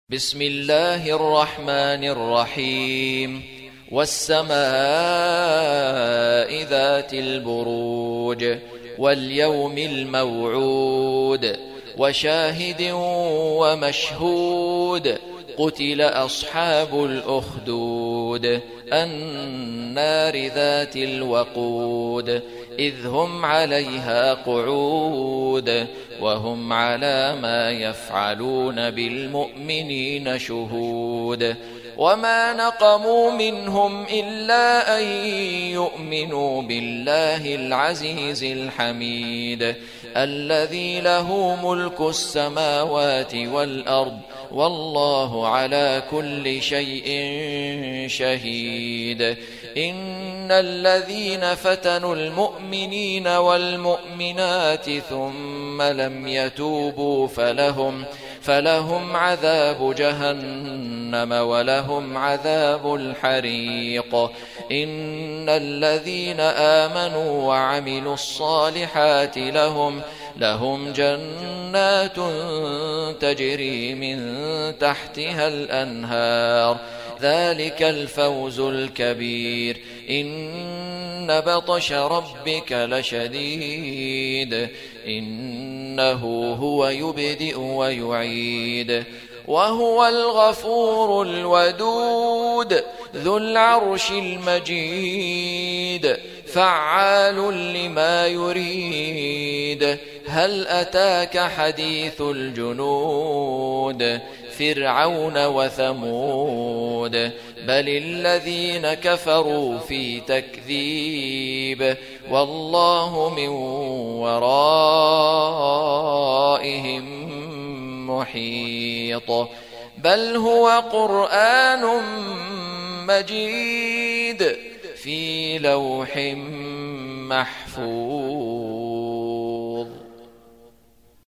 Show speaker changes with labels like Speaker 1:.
Speaker 1: بسم الله الرحمن الرحيم والسماء ذات البروج واليوم الموعود وشاهد ومشهود قتل أصحاب الأخدود النار ذات الوقود إذ هم عليها قعود وهم على ما يفعلون بالمؤمنين شهود وما نقموا منهم إلا أن يؤمنوا بالله العزيز الحميد الذي له ملك السماوات والأرض والله على كل شيء شهيد إن الذين فتنوا المؤمنين والمؤمنات ثم لم يتوبوا فلهم عذاب جهنم ولهم عذاب الحريق إن الذين آمنوا وعملوا الصالحات لهم جنات تجري من تحتها الأنهار ذلك الفوز الكبير إن بطش ربك لشديد إنه هو يبدئ ويعيد وهو الغفور الودود ذو العرش المجيد فعال لما يريد هل أتاك حديث الجنود فرعون وثمود بل الذين كفروا في تكذيب والله من ورائهم محيط بل هو قرآن مجيد في لوح محفوظ.